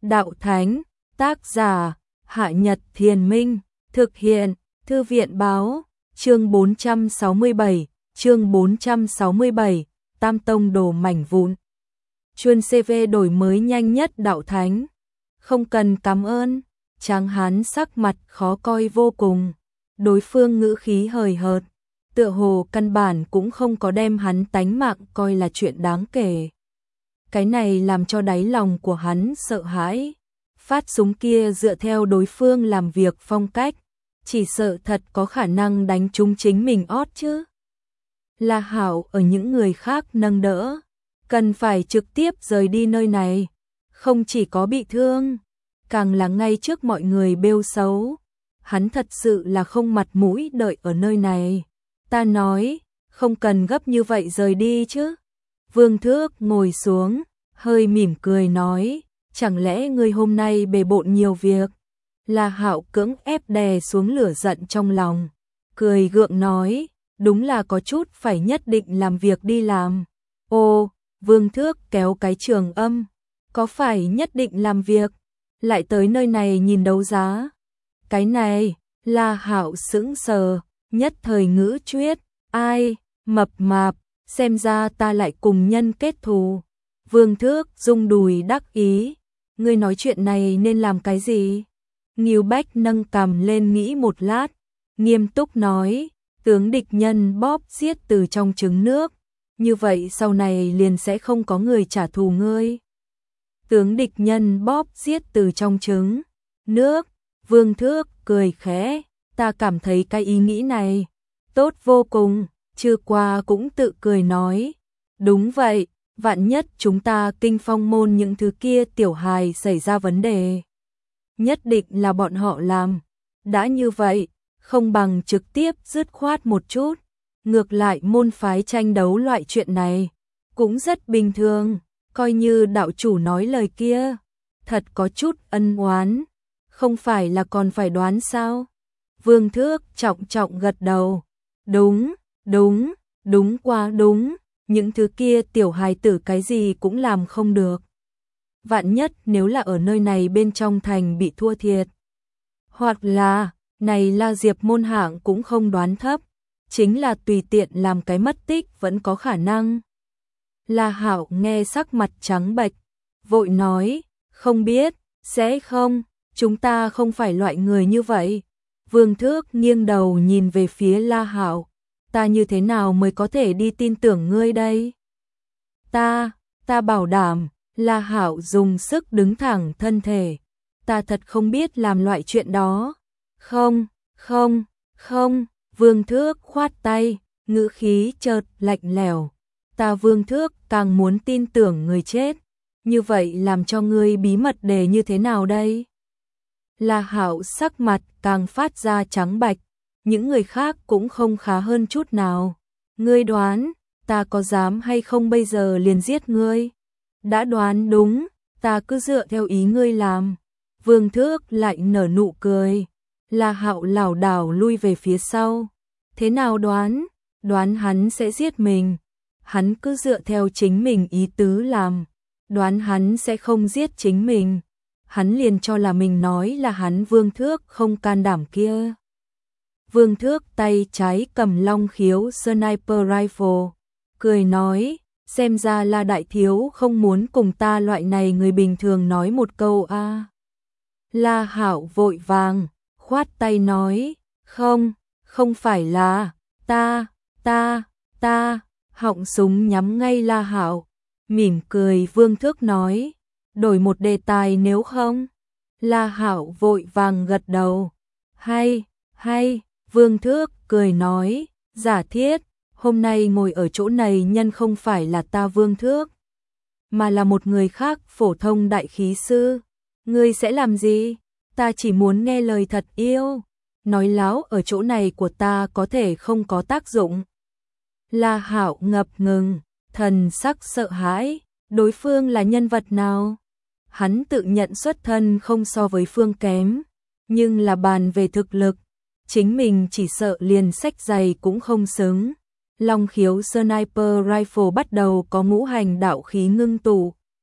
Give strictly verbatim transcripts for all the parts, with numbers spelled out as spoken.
đạo thánh, tác giả, Hạ Nhật Thiền Minh, thực hiện, Thư viện báo, chương bốn trăm sáu mươi bảy, chương bốn trăm sáu mươi bảy, Tam Tông đồ mảnh vụn. Chuyên xê vê đổi mới nhanh nhất đạo thánh. Không cần cảm ơn, Tráng Hán sắc mặt khó coi vô cùng. Đối phương ngữ khí hời hợt, tựa hồ căn bản cũng không có đem hắn tánh mạng coi là chuyện đáng kể. Cái này làm cho đáy lòng của hắn sợ hãi. Phát súng kia dựa theo đối phương làm việc phong cách, chỉ sợ thật có khả năng đánh trúng chính mình ót chứ. La Hạo ở những người khác nâng đỡ, cần phải trực tiếp rời đi nơi này, không chỉ có bị thương, càng là ngay trước mọi người bêu xấu. Hắn thật sự là không mặt mũi đợi ở nơi này. Ta nói, không cần gấp như vậy rời đi chứ. Vương Thước ngồi xuống, hơi mỉm cười nói, chẳng lẽ ngươi hôm nay bề bộn nhiều việc? La Hạo cưỡng ép đè xuống lửa giận trong lòng, cười gượng nói, đúng là có chút phải nhất định làm việc đi làm. Ô, Vương Thước kéo cái trường âm, có phải nhất định làm việc, lại tới nơi này nhìn đấu giá? Cái này, La Hạo sững sờ, nhất thời ngữ chuyết, ai, mập mạp, xem ra ta lại cùng nhân kết thù. Vương Thước rung đùi đắc ý, ngươi nói chuyện này nên làm cái gì? Ngưu Bách nâng cằm lên nghĩ một lát, nghiêm túc nói, tướng địch nhân bóp giết từ trong trứng nước, như vậy sau này liền sẽ không có người trả thù ngươi. Tướng địch nhân bóp giết từ trong trứng nước, Vương Thước cười khẽ, ta cảm thấy cái ý nghĩ này tốt vô cùng. Chưa qua cũng tự cười nói, đúng vậy, vạn nhất chúng ta Kinh Phong môn những thứ kia tiểu hài xảy ra vấn đề, nhất định là bọn họ làm. Đã như vậy, không bằng trực tiếp dứt khoát một chút. Ngược lại môn phái tranh đấu loại chuyện này cũng rất bình thường, coi như đạo chủ nói lời kia, thật có chút ân oán, không phải là còn phải đoán sao? Vương Thước trọng trọng gật đầu, đúng, đúng, đúng quá đúng, những thứ kia tiểu hài tử cái gì cũng làm không được. Vạn nhất nếu là ở nơi này bên trong thành bị thua thiệt, hoặc là, này La Diệp môn hạng cũng không đoán thấp, chính là tùy tiện làm cái mất tích vẫn có khả năng. La Hạo nghe sắc mặt trắng bệch, vội nói, không biết, sẽ không, chúng ta không phải loại người như vậy. Vương Thước nghiêng đầu nhìn về phía La Hạo, ta như thế nào mới có thể đi tin tưởng ngươi đây? Ta, ta bảo đảm. La Hạo dùng sức đứng thẳng thân thể, ta thật không biết làm loại chuyện đó. Không, không, không, Vương Thước khoát tay, ngữ khí chợt lạnh lẽo. Ta Vương Thước càng muốn tin tưởng người chết, như vậy làm cho ngươi bí mật để như thế nào đây? La Hạo sắc mặt càng phát ra trắng bạch, những người khác cũng không khá hơn chút nào. Ngươi đoán, ta có dám hay không bây giờ liền giết ngươi? Đã đoán đúng, ta cứ dựa theo ý ngươi làm. Vương Thước lại nở nụ cười. La Hạo lảo đảo lui về phía sau. Thế nào đoán? Đoán hắn sẽ giết mình. Hắn cứ dựa theo chính mình ý tứ làm. Đoán hắn sẽ không giết chính mình. Hắn liền cho là mình nói là hắn Vương Thước không can đảm kia. Vương Thước tay trái cầm long khiếu sniper rifle, cười nói, xem ra là đại thiếu không muốn cùng ta loại này người bình thường nói một câu a. À. La Hạo vội vàng, khoát tay nói, không, không phải là, ta, ta, ta, họng súng nhắm ngay La Hạo, mỉm cười Vương Thước nói, đổi một đề tài nếu không? La Hạo vội vàng gật đầu, hay, hay, Vương Thước cười nói, giả thiết, hôm nay ngồi ở chỗ này nhân không phải là ta Vương Thước, mà là một người khác phổ thông đại khí sư. Ngươi sẽ làm gì? Ta chỉ muốn nghe lời thật yêu. Nói láo ở chỗ này của ta có thể không có tác dụng. La Hạo ngập ngừng, thần sắc sợ hãi, đối phương là nhân vật nào? Hắn tự nhận xuất thân không so với Phương kém, nhưng là bàn về thực lực, chính mình chỉ sợ liền sách giày cũng không xứng. Long khiếu sniper rifle bắt đầu có ngũ hành đạo khí ngưng tụ.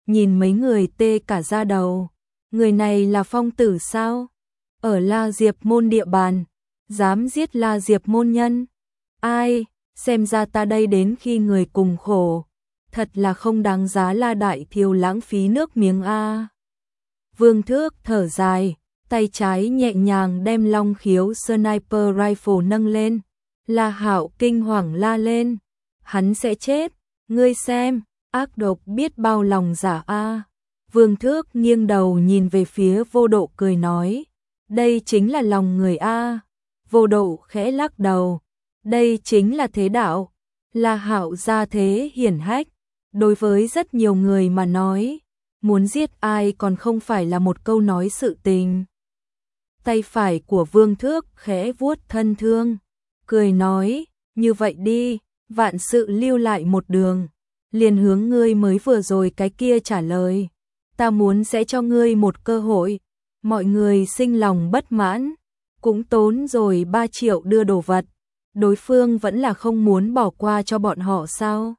nhìn mấy người tê cả da đầu. Người này là phong tử sao? Ở La Diệp môn địa bàn, dám giết La Diệp môn nhân. Ai, xem ra ta đây đến khi người cùng khổ. Thật là không đáng giá La đại thiếu lãng phí nước miếng a. Vương Thước thở dài, tay trái nhẹ nhàng đem long khiếu sniper rifle nâng lên. La Hạo kinh hoàng la lên, hắn sẽ chết, ngươi xem, ác độc biết bao lòng giả a. Vương Thước nghiêng đầu nhìn về phía Vô Độ cười nói, đây chính là lòng người a. Vô Độ khẽ lắc đầu, đây chính là thế đạo. La Hạo ra thế hiển hách, đối với rất nhiều người mà nói, muốn giết ai còn không phải là một câu nói sự tình. Tay phải của Vương Thước khẽ vuốt thân thương, cười nói, như vậy đi, vạn sự lưu lại một đường, liền hướng ngươi mới vừa rồi cái kia trả lời. Ta muốn sẽ cho ngươi một cơ hội. Mọi người sinh lòng bất mãn, cũng tốn rồi ba triệu đưa đồ vật, đối phương vẫn là không muốn bỏ qua cho bọn họ sao?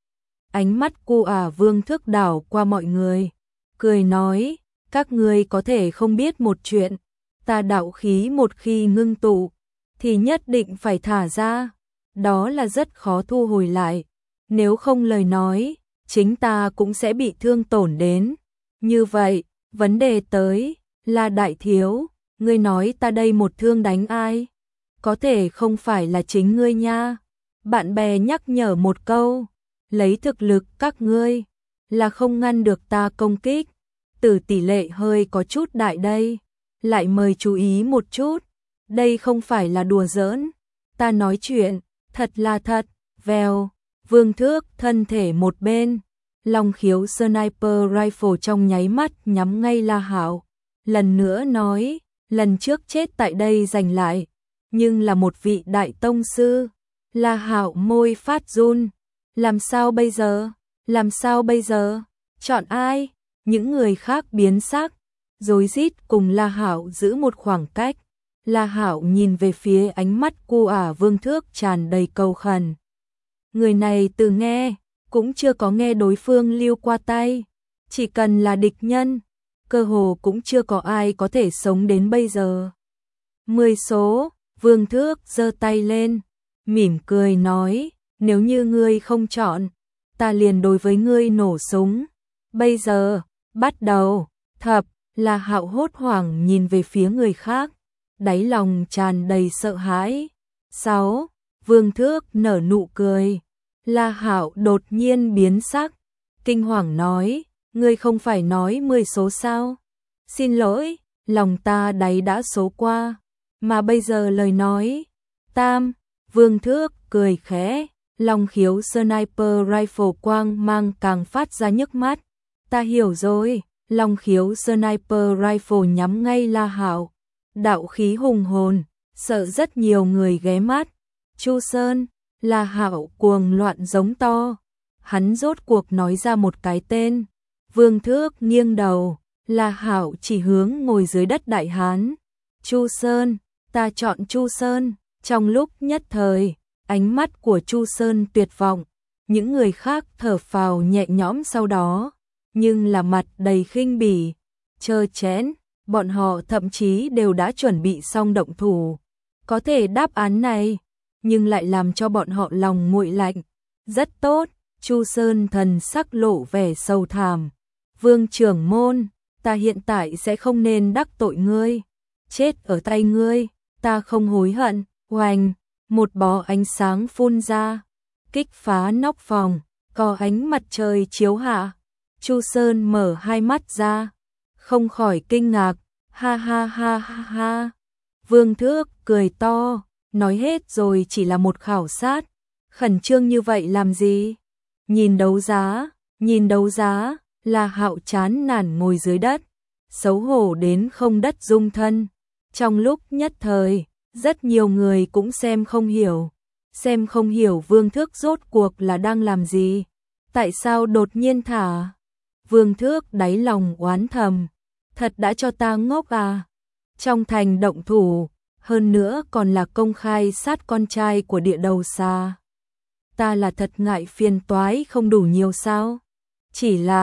Ánh mắt cu ả Vương Thước đảo qua mọi người, cười nói, các ngươi có thể không biết một chuyện, ta đạo khí một khi ngưng tụ, thì nhất định phải thả ra, đó là rất khó thu hồi lại, nếu không lời nói, chính ta cũng sẽ bị thương tổn đến. Như vậy, vấn đề tới, là đại thiếu, ngươi nói ta đây một thương đánh ai? Có thể không phải là chính ngươi nha. Bạn bè nhắc nhở một câu, lấy thực lực các ngươi, là không ngăn được ta công kích. Từ tỷ lệ hơi có chút đại đây, lại mời chú ý một chút, đây không phải là đùa giỡn, ta nói chuyện, thật là thật, vèo, Vương Thước thân thể một bên, long khiếu sniper rifle trong nháy mắt nhắm ngay La Hạo, lần nữa nói, lần trước chết tại đây giành lại, nhưng là một vị đại tông sư. La Hạo môi phát run, làm sao bây giờ, làm sao bây giờ, chọn ai? Những người khác biến sắc, rối rít cùng La Hạo giữ một khoảng cách. La Hạo nhìn về phía ánh mắt cu ả Vương Thước tràn đầy cầu khẩn. Người này từ nghe, cũng chưa có nghe đối phương lưu qua tay, chỉ cần là địch nhân, cơ hồ cũng chưa có ai có thể sống đến bây giờ. Mười số, Vương Thước giơ tay lên, mỉm cười nói, nếu như ngươi không chọn, ta liền đối với ngươi nổ súng. Bây giờ, bắt đầu, thập, La Hạo hốt hoảng nhìn về phía người khác, đáy lòng tràn đầy sợ hãi. Sáu, Vương Thước nở nụ cười. La Hạo đột nhiên biến sắc, kinh hoàng nói, ngươi không phải nói mười số sao? Xin lỗi, lòng ta đáy đã số qua, mà bây giờ lời nói. Tam, Vương Thước cười khẽ, long khiếu sniper rifle quang mang càng phát ra nhức mắt. Ta hiểu rồi, long khiếu sniper rifle nhắm ngay La Hạo, đạo khí hùng hồn, sợ rất nhiều người ghé mắt. Chu Sơn, La Hạo cuồng loạn giống to, hắn rốt cuộc nói ra một cái tên. Vương Thước nghiêng đầu, La Hạo chỉ hướng ngồi dưới đất đại hán. Chu Sơn, ta chọn Chu Sơn. Trong lúc nhất thời, ánh mắt của Chu Sơn tuyệt vọng, những người khác thở phào nhẹ nhõm sau đó, nhưng là mặt đầy khinh bỉ, trơ trẽn, bọn họ thậm chí đều đã chuẩn bị xong động thủ. Có thể đáp án này, nhưng lại làm cho bọn họ lòng nguội lạnh. Rất tốt, Chu Sơn thần sắc lộ vẻ sầu thảm. Vương trưởng môn, ta hiện tại sẽ không nên đắc tội ngươi. Chết ở tay ngươi, ta không hối hận. Oanh, một bó ánh sáng phun ra, kích phá nóc phòng, có ánh mặt trời chiếu hạ. Chu Sơn mở hai mắt ra, không khỏi kinh ngạc, ha ha ha ha ha. Vương Thước cười to, nói hết rồi chỉ là một khảo sát, khẩn trương như vậy làm gì? Nhìn đấu giá, nhìn đấu giá, La Hạo chán nản ngồi dưới đất, xấu hổ đến không đất dung thân. Trong lúc nhất thời, rất nhiều người cũng xem không hiểu, xem không hiểu Vương Thước rốt cuộc là đang làm gì, tại sao đột nhiên thả. Vương Thước đáy lòng oán thầm, thật đã cho ta ngốc à, trong thành động thủ, hơn nữa còn là công khai sát con trai của địa đầu xa. Ta là thật ngại phiền toái không đủ nhiều sao, chỉ là,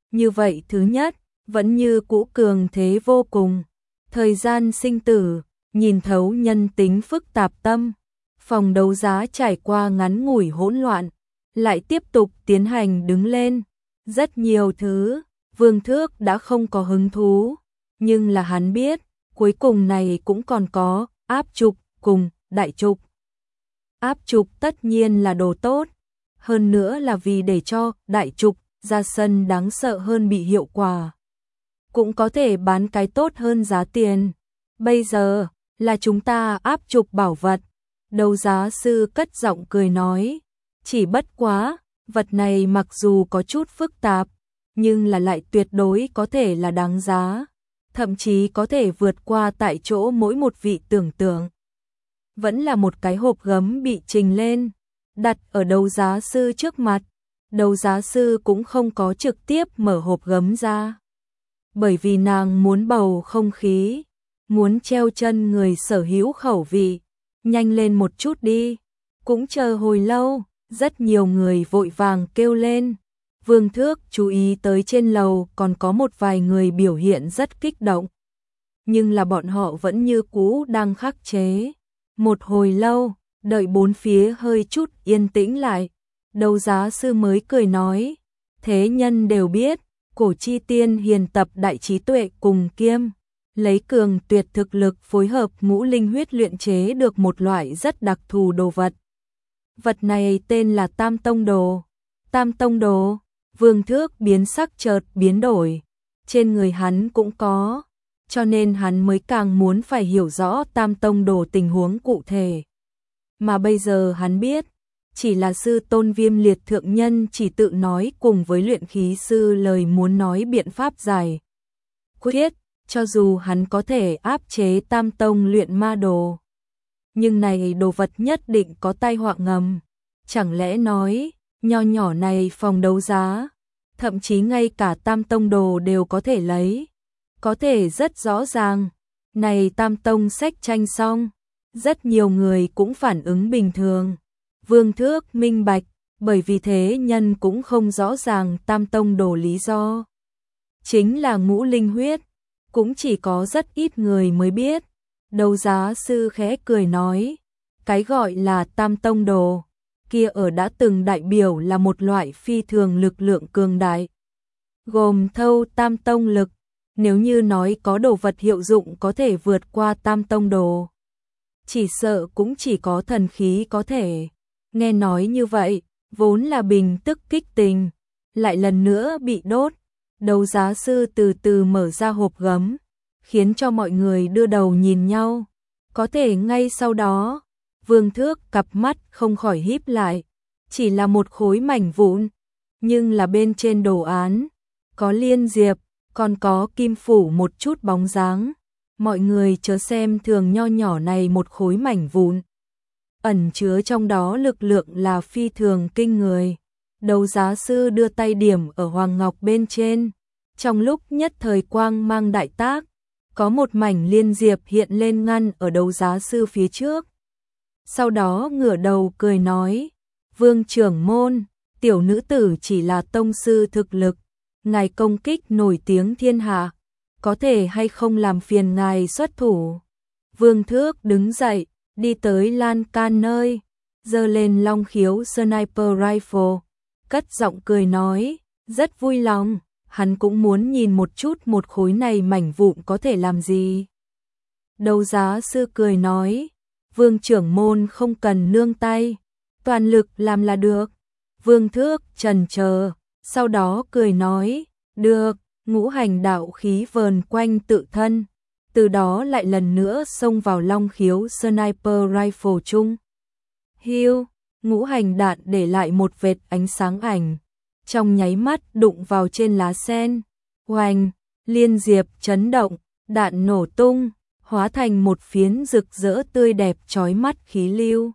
Như vậy thứ nhất, vẫn như cũ cường thế vô cùng. Thời gian sinh tử, nhìn thấu nhân tính phức tạp tâm. Phòng đấu giá trải qua ngắn ngủi hỗn loạn, lại tiếp tục tiến hành đứng lên. Rất nhiều thứ, Vương Thước đã không có hứng thú, nhưng là hắn biết, cuối cùng này cũng còn có áp trục cùng đại trục. Áp trục tất nhiên là đồ tốt, hơn nữa là vì để cho đại trục ra sân đáng sợ hơn bị hiệu quả. Cũng có thể bán cái tốt hơn giá tiền. Bây giờ, là chúng ta áp trục bảo vật. Đấu giá sư cất giọng cười nói, chỉ bất quá, vật này mặc dù có chút phức tạp, nhưng là lại tuyệt đối có thể là đáng giá, thậm chí có thể vượt qua tại chỗ mỗi một vị tưởng tượng. Vẫn là một cái hộp gấm bị trình lên, đặt ở đấu giá sư trước mặt. Đấu giá sư cũng không có trực tiếp mở hộp gấm ra, bởi vì nàng muốn bầu không khí, muốn treo chân người sở hữu khẩu vị. Nhanh lên một chút đi, cũng chờ hồi lâu, rất nhiều người vội vàng kêu lên. Vương Thước chú ý tới trên lầu còn có một vài người biểu hiện rất kích động, nhưng là bọn họ vẫn như cũ đang khắc chế. Một hồi lâu, đợi bốn phía hơi chút yên tĩnh lại, đấu giá sư mới cười nói, thế nhân đều biết, cổ chi tiên hiền tập đại trí tuệ cùng kiêm, lấy cường tuyệt thực lực phối hợp ngũ linh huyết luyện chế được một loại rất đặc thù đồ vật. Vật này tên là Tam Tông Đồ. Tam Tông Đồ, Vương Thước biến sắc chợt biến đổi, trên người hắn cũng có, cho nên hắn mới càng muốn phải hiểu rõ Tam Tông Đồ tình huống cụ thể. Mà bây giờ hắn biết, chỉ là sư tôn Viêm Liệt thượng nhân chỉ tự nói cùng với luyện khí sư lời muốn nói biện pháp giải quyết, cho dù hắn có thể áp chế Tam Tông luyện ma đồ. Nhưng này đồ vật nhất định có tai họa ngầm. Chẳng lẽ nói, nho nhỏ này phòng đấu giá, thậm chí ngay cả Tam Tông đồ đều có thể lấy. Có thể rất rõ ràng, này Tam Tông sách tranh xong, rất nhiều người cũng phản ứng bình thường. Vương Thước minh bạch, bởi vì thế nhân cũng không rõ ràng Tam Tông đồ lý do. Chính là ngũ linh huyết, cũng chỉ có rất ít người mới biết. Đấu giá sư khẽ cười nói, cái gọi là Tam Tông đồ, kia ở đã từng đại biểu là một loại phi thường lực lượng cường đại, gồm thâu Tam Tông lực. Nếu như nói có đồ vật hiệu dụng có thể vượt qua Tam Tông đồ, chỉ sợ cũng chỉ có thần khí có thể. Nghe nói như vậy, vốn là bình tức kích tình, lại lần nữa bị đốt. Đấu giá sư từ từ mở ra hộp gấm, khiến cho mọi người đưa đầu nhìn nhau. Có thể ngay sau đó, Vương Thước cặp mắt không khỏi híp lại, chỉ là một khối mảnh vụn, nhưng là bên trên đồ án, có liên diệp, còn có kim phủ một chút bóng dáng. Mọi người chớ xem thường nho nhỏ này một khối mảnh vụn, ẩn chứa trong đó lực lượng là phi thường kinh người. Đấu giá sư đưa tay điểm ở hoàng ngọc bên trên, trong lúc nhất thời quang mang đại tác, có một mảnh liên diệp hiện lên ngăn ở đấu giá sư phía trước. Sau đó ngửa đầu cười nói, Vương trưởng môn, tiểu nữ tử chỉ là tông sư thực lực, ngài công kích nổi tiếng thiên hạ, có thể hay không làm phiền ngài xuất thủ. Vương Thước đứng dậy, đi tới lan can nơi, giơ lên long khiếu sniper rifle, cất giọng cười nói, rất vui lòng, hắn cũng muốn nhìn một chút một khối này mảnh vụn có thể làm gì. Đấu giá sư cười nói, Vương trưởng môn không cần nương tay, toàn lực làm là được. Vương Thước chần chờ, sau đó cười nói, được. Ngũ hành đạo khí vờn quanh tự thân, từ đó lại lần nữa xông vào long khiếu sniper rifle chung. Hiu, ngũ hành đạn để lại một vệt ánh sáng ảnh, trong nháy mắt đụng vào trên lá sen. Oanh, liên diệp chấn động, đạn nổ tung, hóa thành một phiến rực rỡ tươi đẹp chói mắt khí lưu.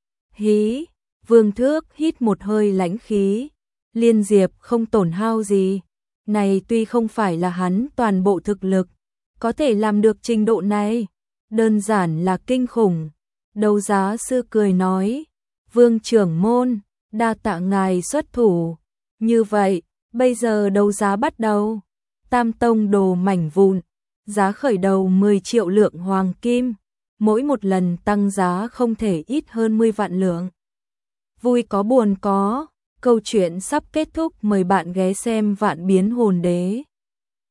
Hí, Vương Thước hít một hơi lãnh khí, liên diệp không tổn hao gì. Này tuy không phải là hắn toàn bộ thực lực, có thể làm được trình độ này, đơn giản là kinh khủng. Đấu giá sư cười nói, Vương trưởng môn, đa tạ ngài xuất thủ, như vậy, Bây giờ đấu giá bắt đầu. Tam tông đồ mảnh vụn, giá khởi đầu mười triệu lượng hoàng kim, mỗi một lần tăng giá không thể ít hơn mười vạn lượng. Vui có buồn có, câu chuyện sắp kết thúc, mời bạn ghé xem Vạn Biến Hồn Đế.